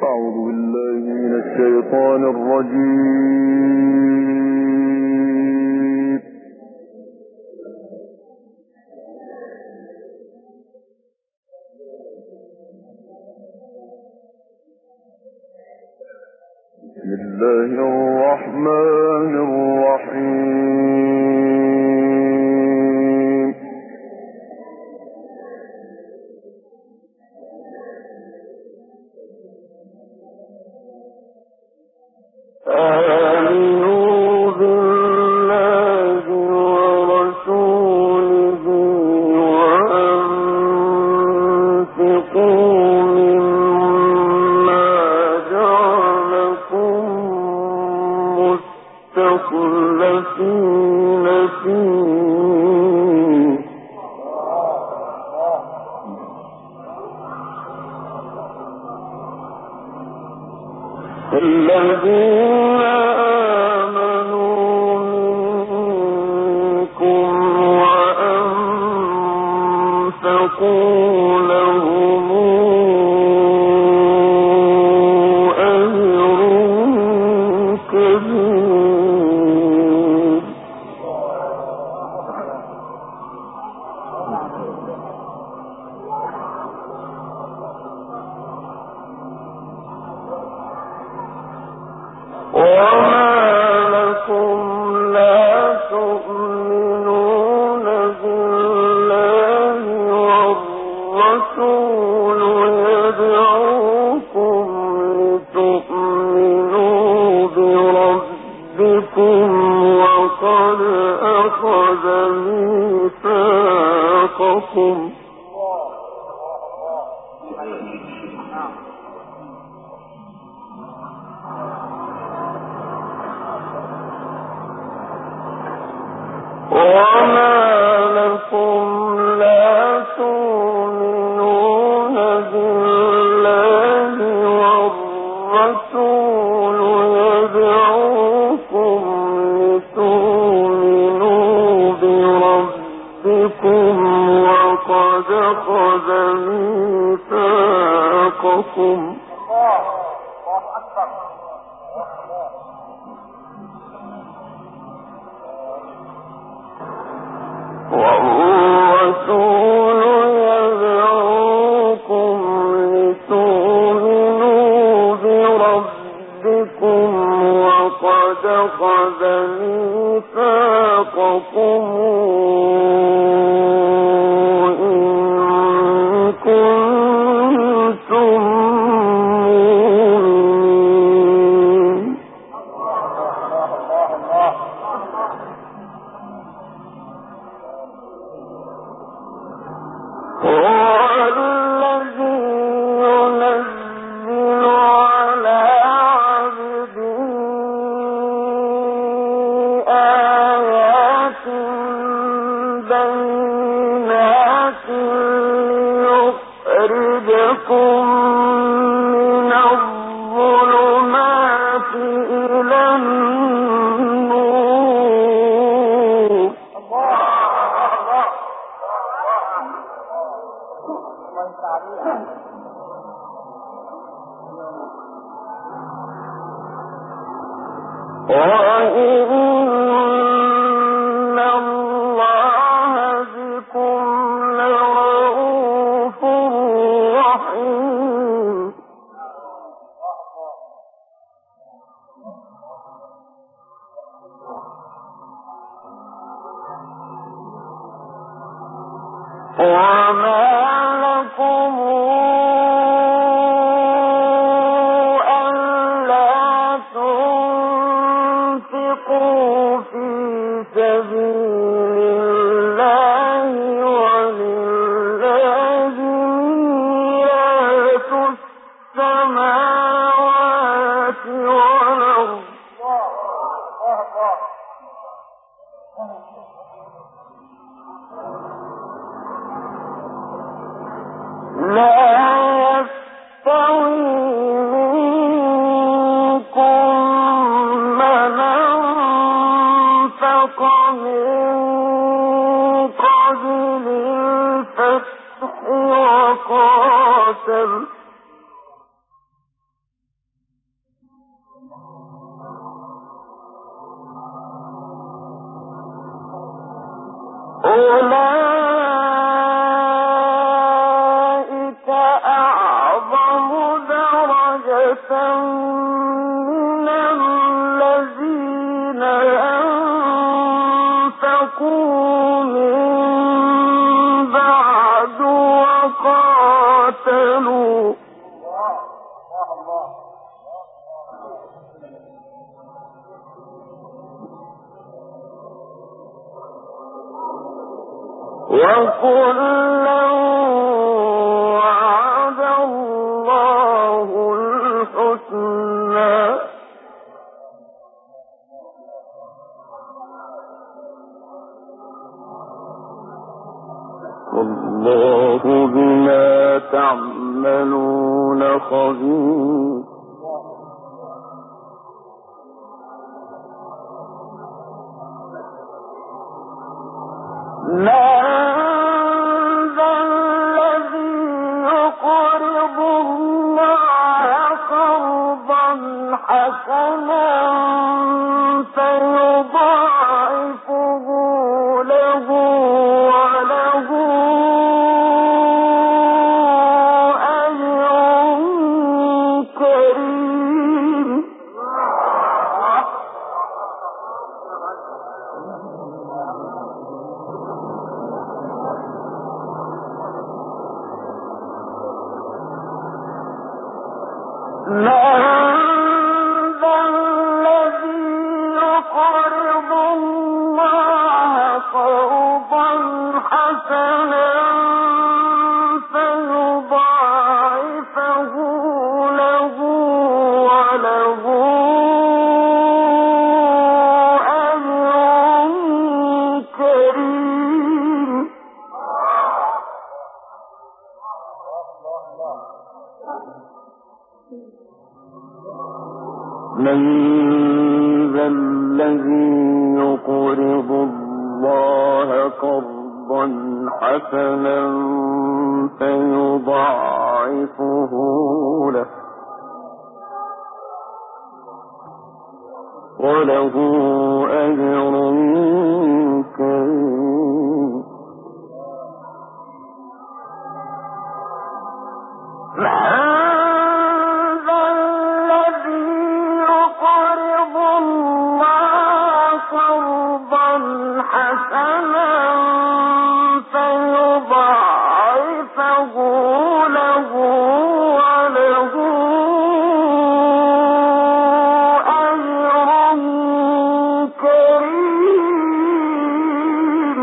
أعوذ بالله من الشيطان الرجيم. بسم الله الرحمن الرحيم. آمنوا بالله ورسوله وأنفقوا مما جعلكم مستخلفين فيه الذين آمنوا منكم وأنفقوا لهم أجر كبير. وما لكم لا تؤمنون بالله والرسول يدعوكم لتؤمنوا بربكم وقد أخذ ميثاقكم وما لكم لا تؤمنون بالله والرسول يدعوكم لتؤمنوا بربكم وقد أخذ ميثاقكم والرسول يدعوكم لتؤمنوا بربكم وقد أخذ ميثاقكم إن كنتم مؤمنين. والذي ينزل على عبده آيات بينات ليخرجكم من الظلمات إلى النور. وإن الله بكم لرءوف رحيم. وما لكم ألا تنفقوا في سبيل الله ولله ميراث السماوات والأرض لا يستوي منكم من أنفق من قبل الفتح وقاتل أولئك أعظم درجة من الذين أنفقوا من بعد وقاتلوا وكلا وعد الله الحسنى والله بما تعملون خبير حسنا فيضاعفه له وله أجر كريم حسنا فيضاعفه له وله أجر كريم من ذا الذي يقرض الله قرضا حسنا فيضاعفه له وله أجر كريم حسنا فيضاعفه له وله أجر كريم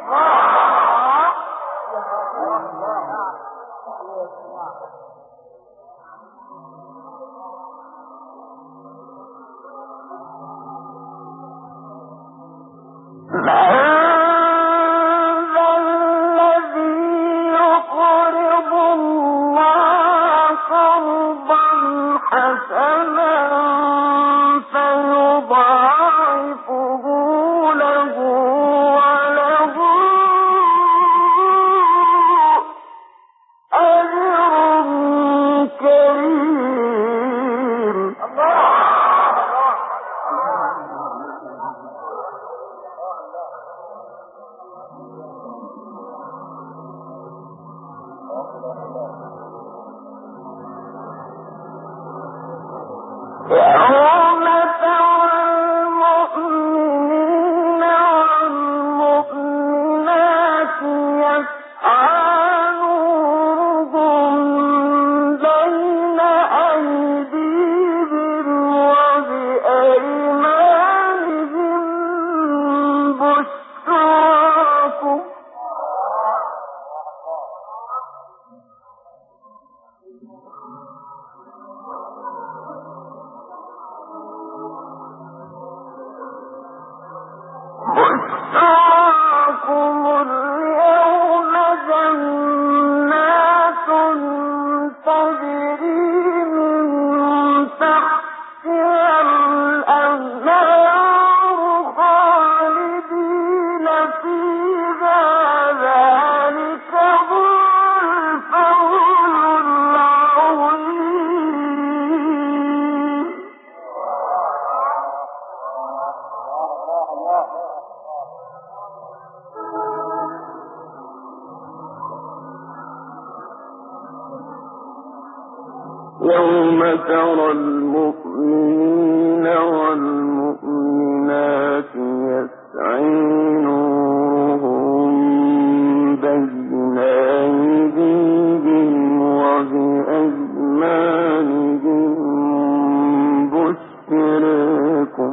حسنا فيضاعفه له وله أجر كريم يوم ترى المؤمنين والمؤمنات يسعى نورهم بين أيديهم وبأيمانهم بشراكم يوم ترى المؤمنين والمؤمنات يسعي نورهم بين أيديهم وبأيمانهم بشركم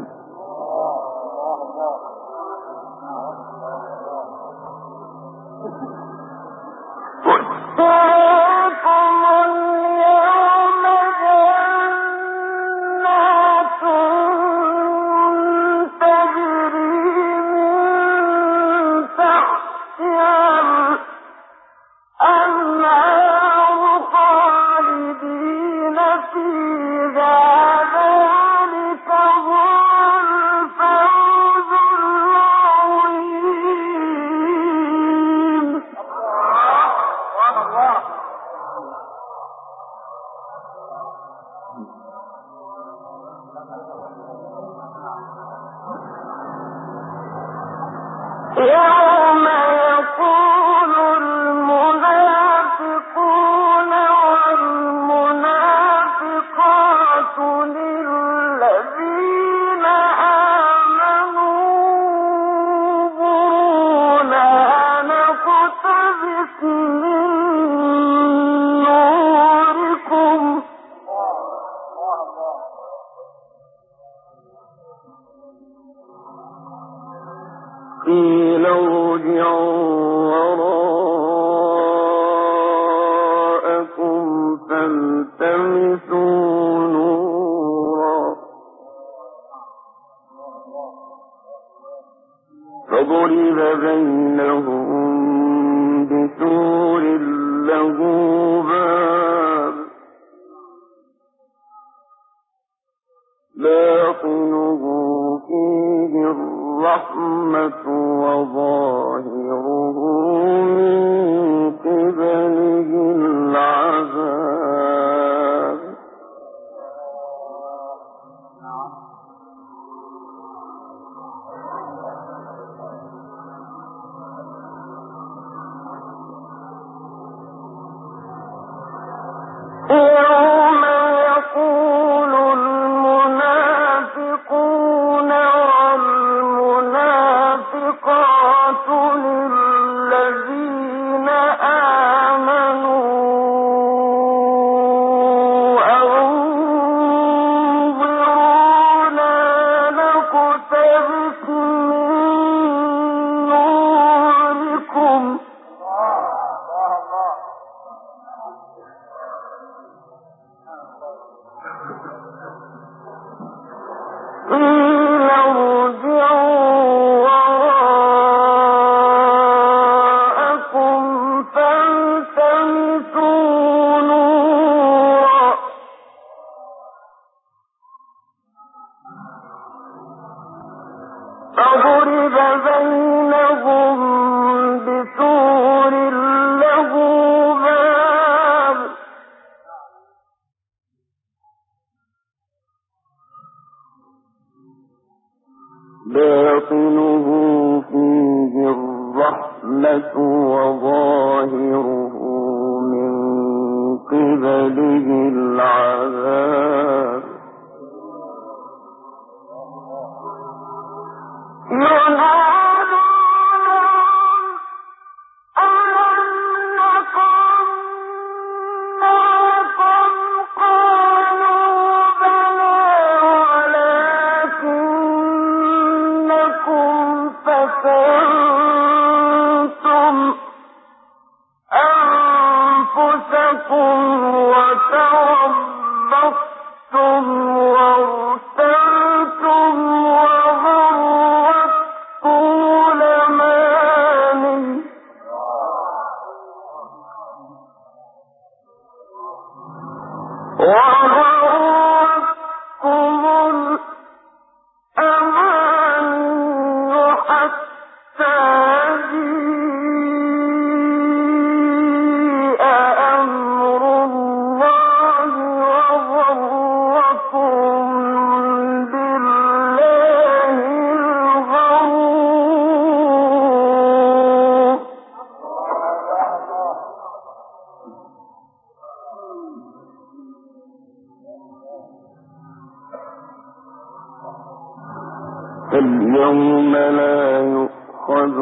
يوم يقول المنافقون والمنافقات للذين آمنوا انظرونا نقتبس من نوركم قيل ارجعوا وراءكم فالتمسوا نورا فضرب بينهم بسور له باب باطنه فيه الرحمة وظاهره من قبله العذاب يوم يقول المنافقون والمنافقات للذين آمنوا انظرونا نقتبس من نوركم قيل ارجعوا وراءكم فالتمسوا نورا فضرب بينهم بسور له باب باطنه فيه الرحمة وظاهره من قبله العذاب ينادونهم ألم نكن معكم قالوا بلى ولكنكم فتنتم أنفسكم وتربصتم وارتبتم وغرتكم الأماني حتى جيء أمر الله وغركم بالله الغرور فاليوم لا يؤخذ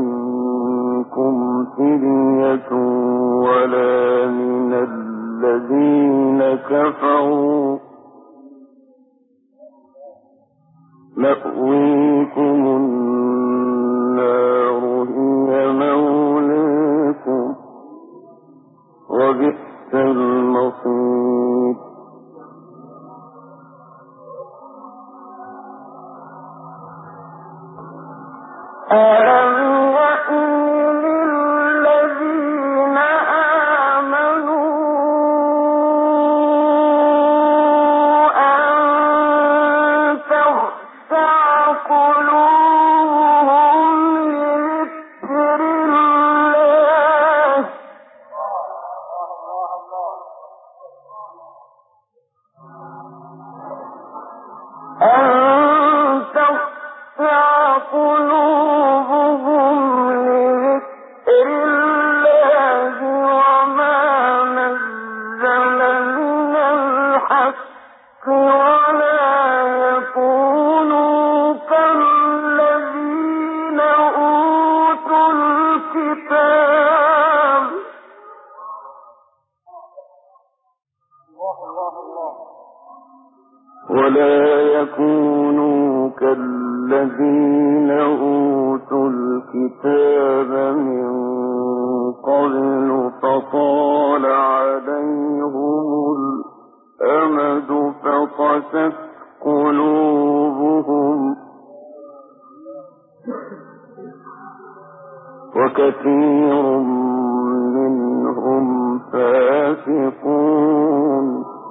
منكم فدية ولا من الذين كفروا مأويكم النار هي مولاكم وبئس المصير ألم يأن للذين آمنوا أن تخشع قلوبهم لذكر الله وما نزل من الحق ولا يكونوا كالذين أوتوا الكتاب من قبل فطال عليهم الأمد فقست قلوبهم وكثير منهم فاسقون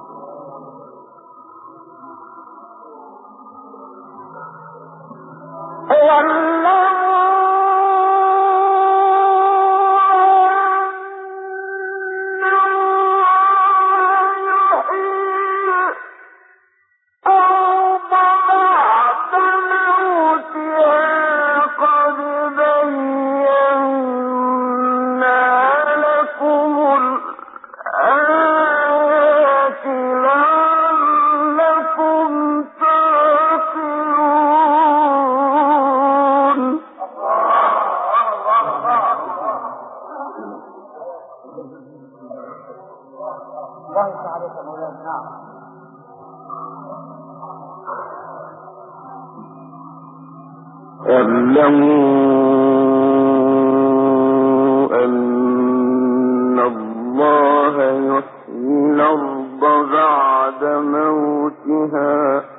اعلموا أن الله يحيي الأرض بعد موتها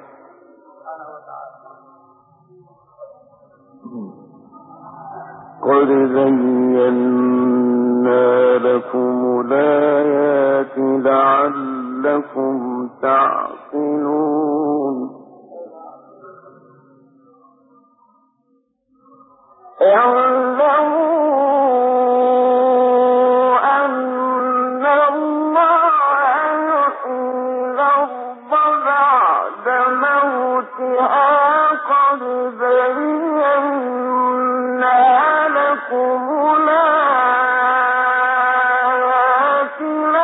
قد زينا لكم الآيات لعلكم تعقلون اعلموا أن الله يحيي الأرض بعد موتها قد زينا لكم الآيات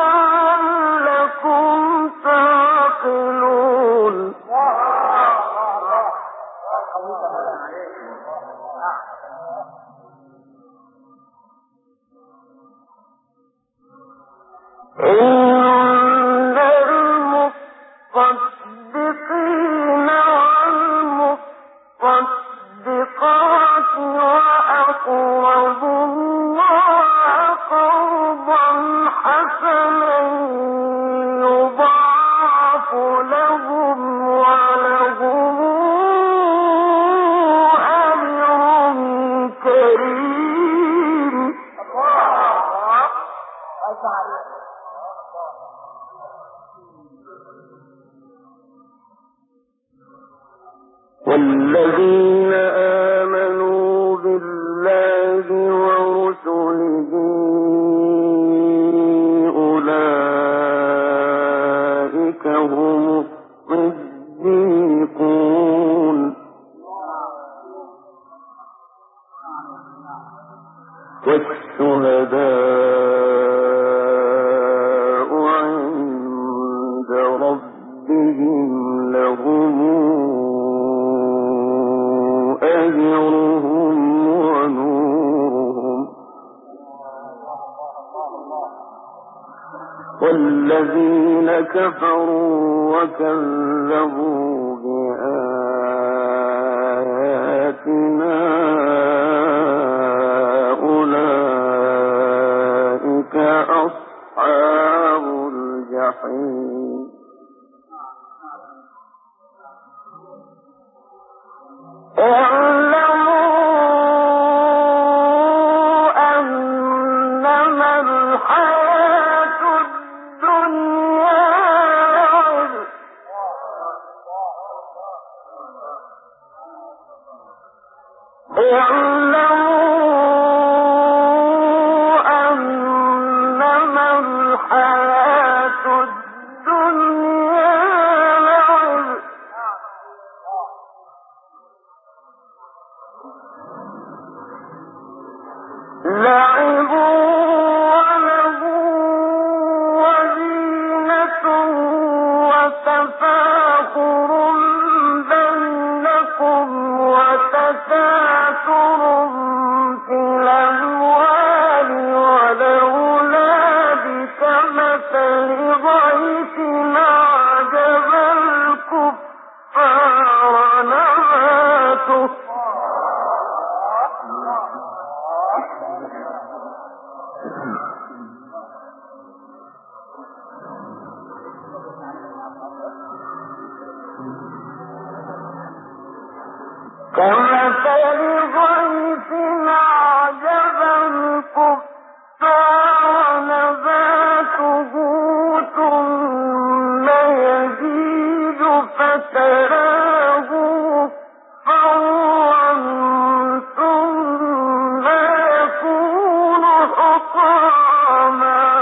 لعلكم تعقلون إن المصدقين والمصدقات وأقرضوا الله قرضا حسنا يضاعف لهم ولهم أجر كريم والذين آمنوا بالله ورسله أولئك هم الصديقون والشهداء عند ربهم لهم أجرهم ونورهم والذين كفروا وكذبوا بآياتنا أولئك أصحاب الجحيم كمثل غيث أعجب الكفار نباته ثم يزيد فتراه مصفرا ثم يكون حطاما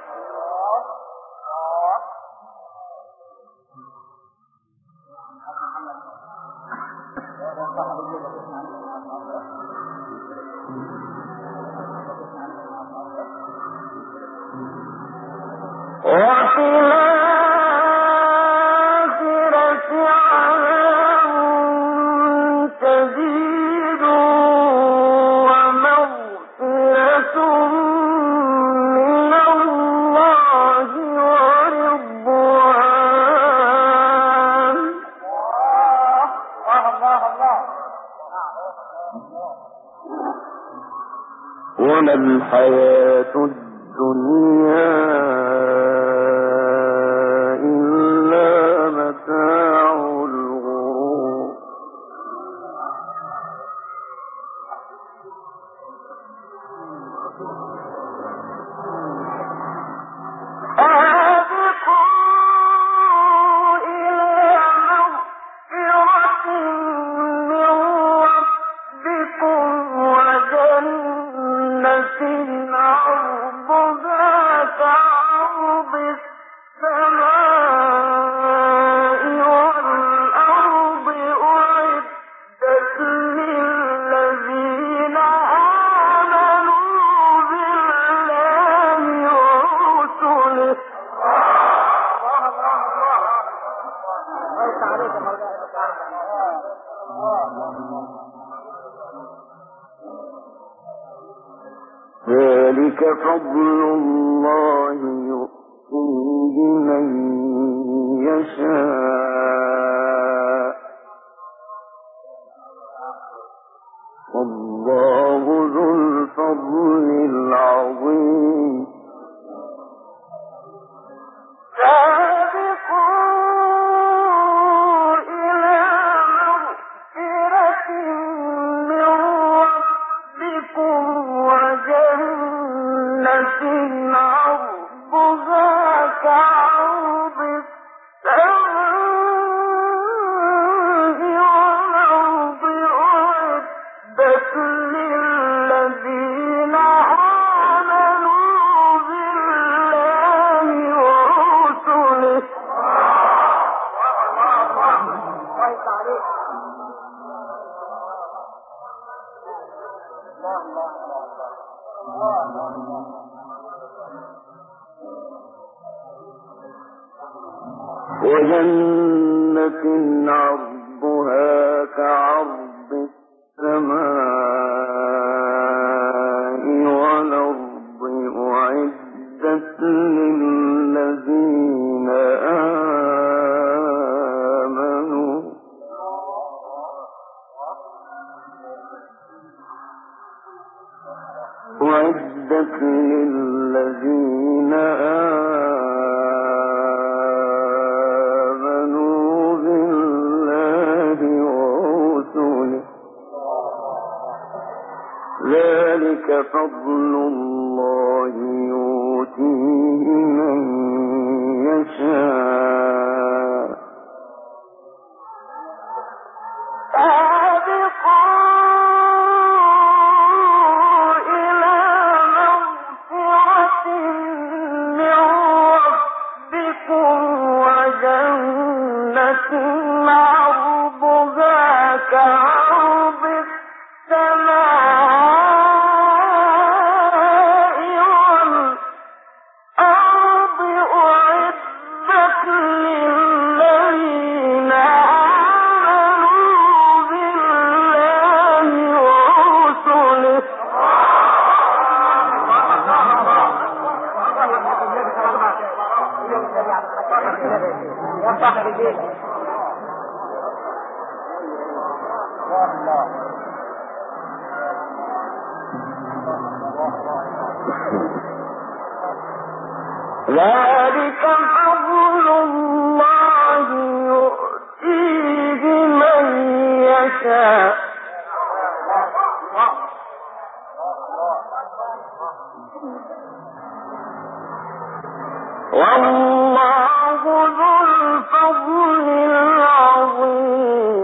وفي الآخرة عذاب شديد ومغفرة من الله ورضوان وما الحياة الدنيا إلا متاع الغرور سابقوا إلى مغفرة من ربكم وجنة عرضها كعرض السماء والأرض أعدت للذين آمنوا بالله ورسله ذلك فضل الله يؤتيه من يشاء والله ذو الفضل العظيم سابقوا إلى مغفرة من ربكم وجنة عرضها كعرض السماء والأرض أعدت للذين آمنوا بالله ورسله وجنة عرضها كعرض فضل الله يؤتيه من يشاء كعرض السماء والأرض أعدت للذين آمنوا بالله ورسله ذلك فضل الله يؤتيه من يشاء والله ذو الفضل العظيم.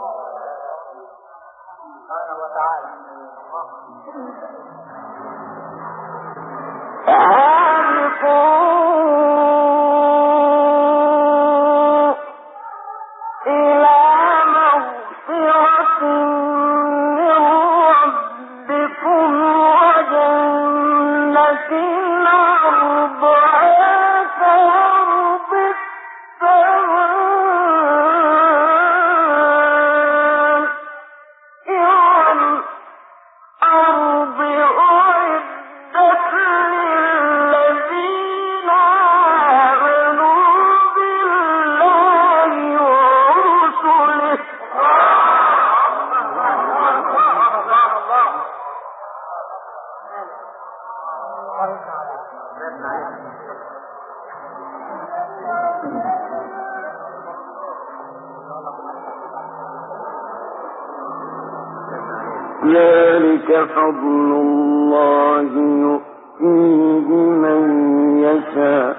ذلك فضل الله يؤتيه من يشاء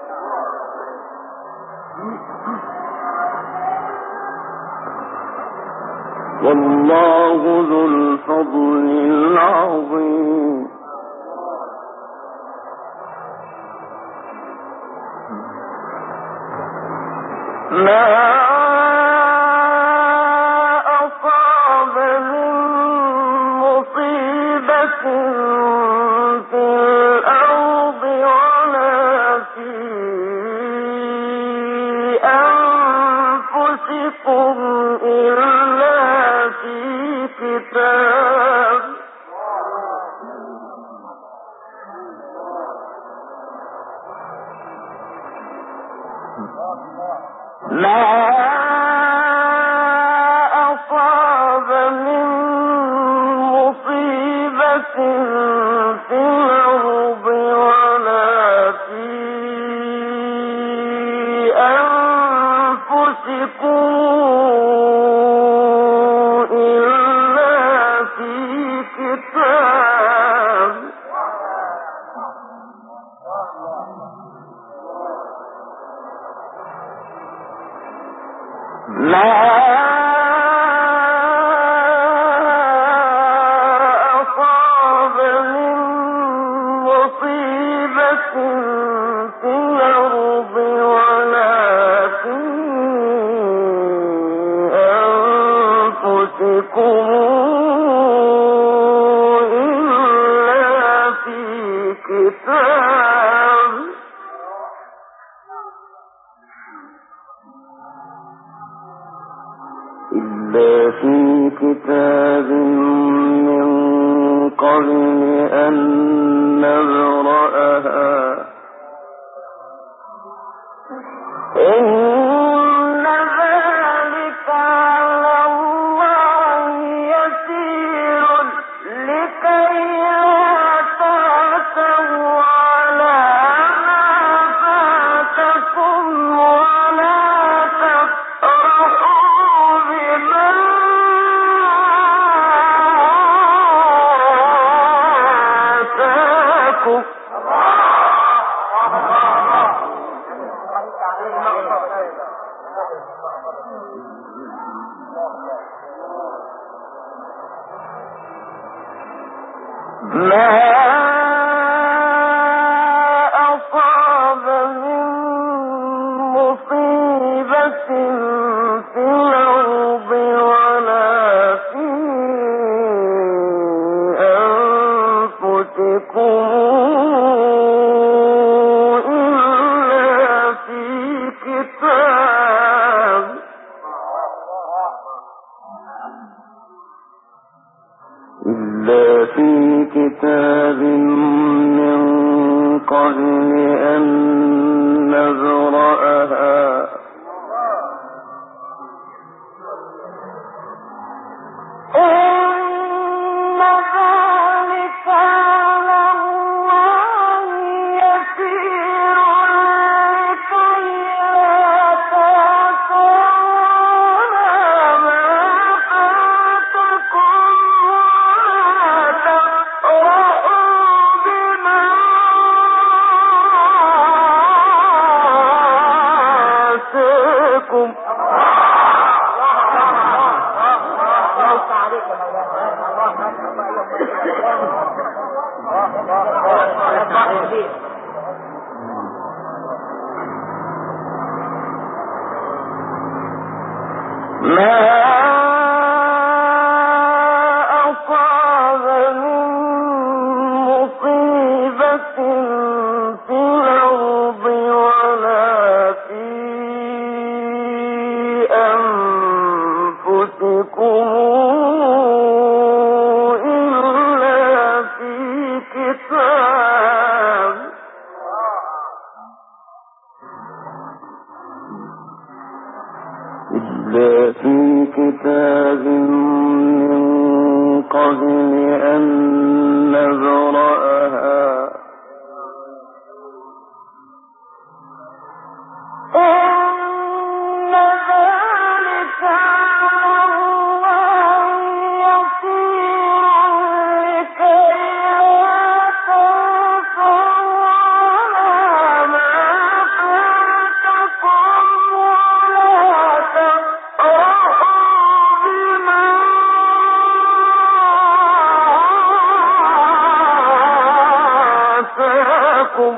والله ذو الفضل العظيم. في كتاب من قبل أن نبرأها إن ذلك على الله يسير لكي لا تعتوا على ما فاتكم ولا تفرحوا بما كتاب من قبل أن نبرأها إن ذلك على الله يسير لكي لا تأسوا ما فاتكم ولا تفرحوا بما آتاكم. ما أصاب من مصيبة في الأرض ولا في أنفسكم إلا في كتاب من قبل أن نبرأها إن ذلك على الله يسير لكي لا تأسوا على ما فاتكم ولا تفرحوا بما آتاكم.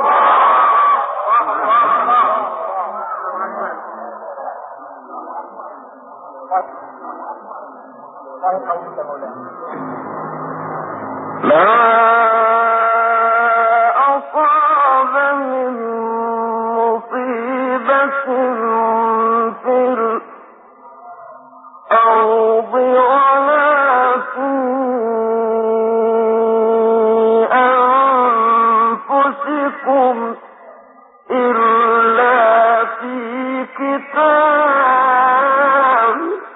ما أصاب من مصيبة في الأرض ولا في أنفسكم إلا في كتاب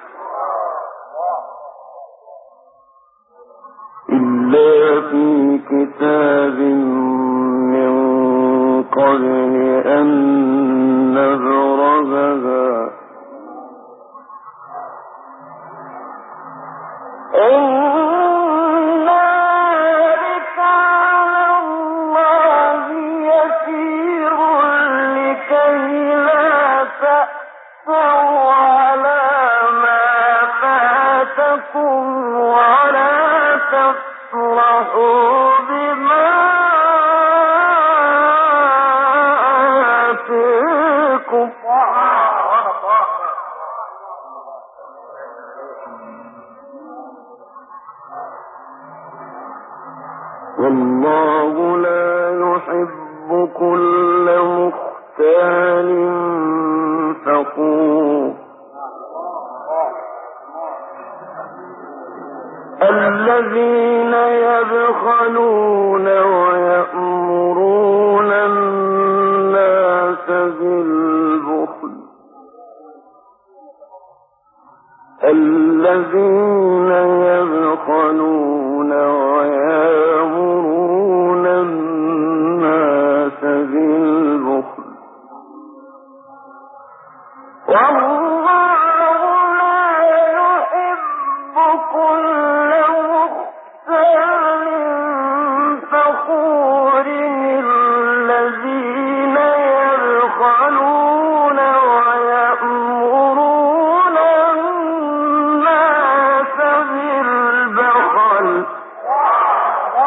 من قبل أن نبرأها إن ذلك على الله يسير لكي لا تأسوا على ما فاتكم ولا تفرحوا بما آتاكم. والله لا يحب كل مختال فخور الذين يبخلون ويأمرون الناس بالبخل الذين يبخلون ويأمرون الناس بالبخل والله لا يحب كل مختال فخور الذين يبخلون ويأمرون الناس بالبخل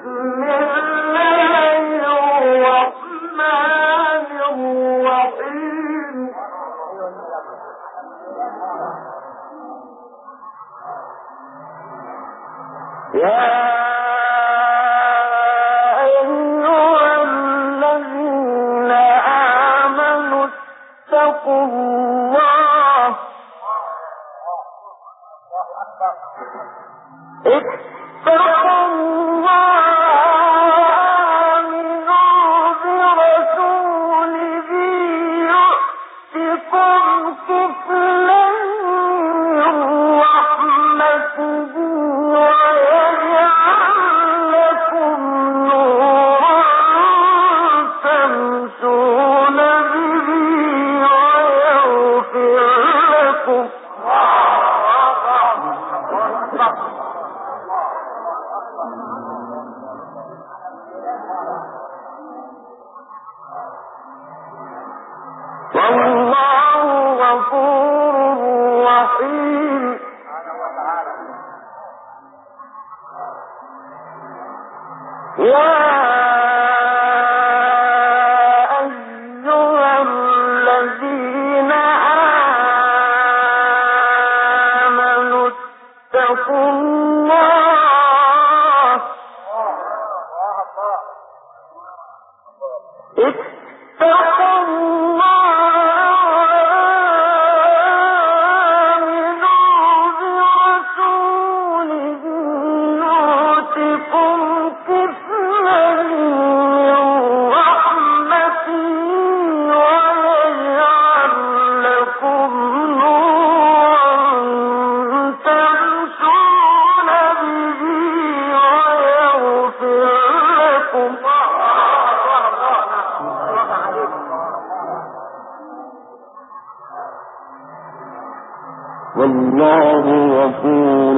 والله غفور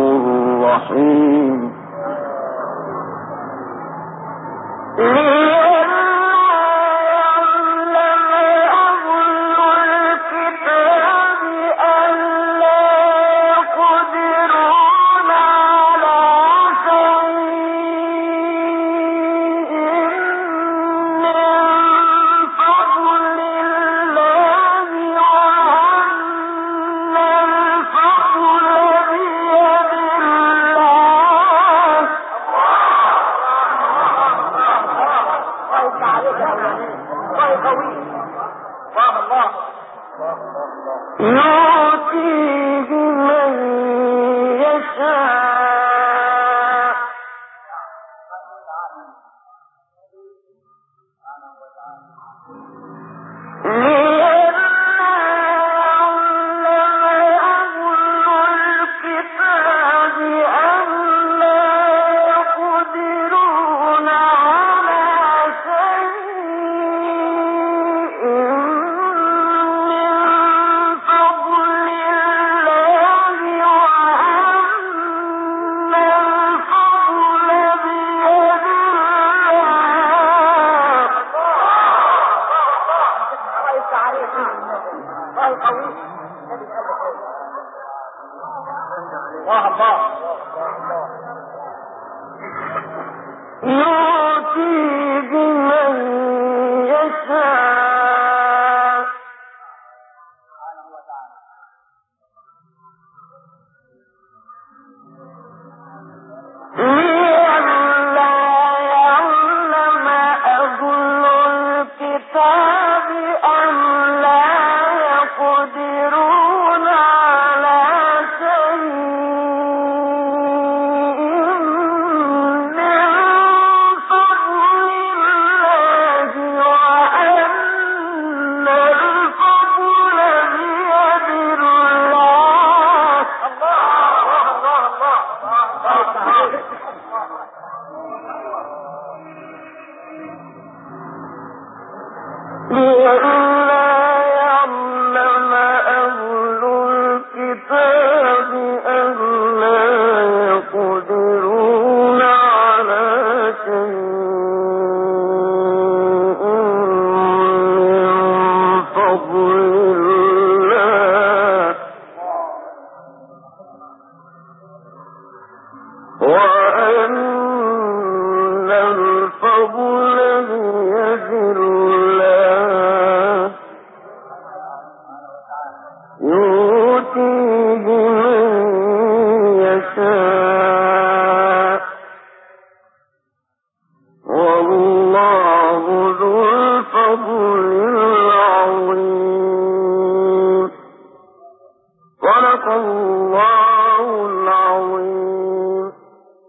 رحيم. الله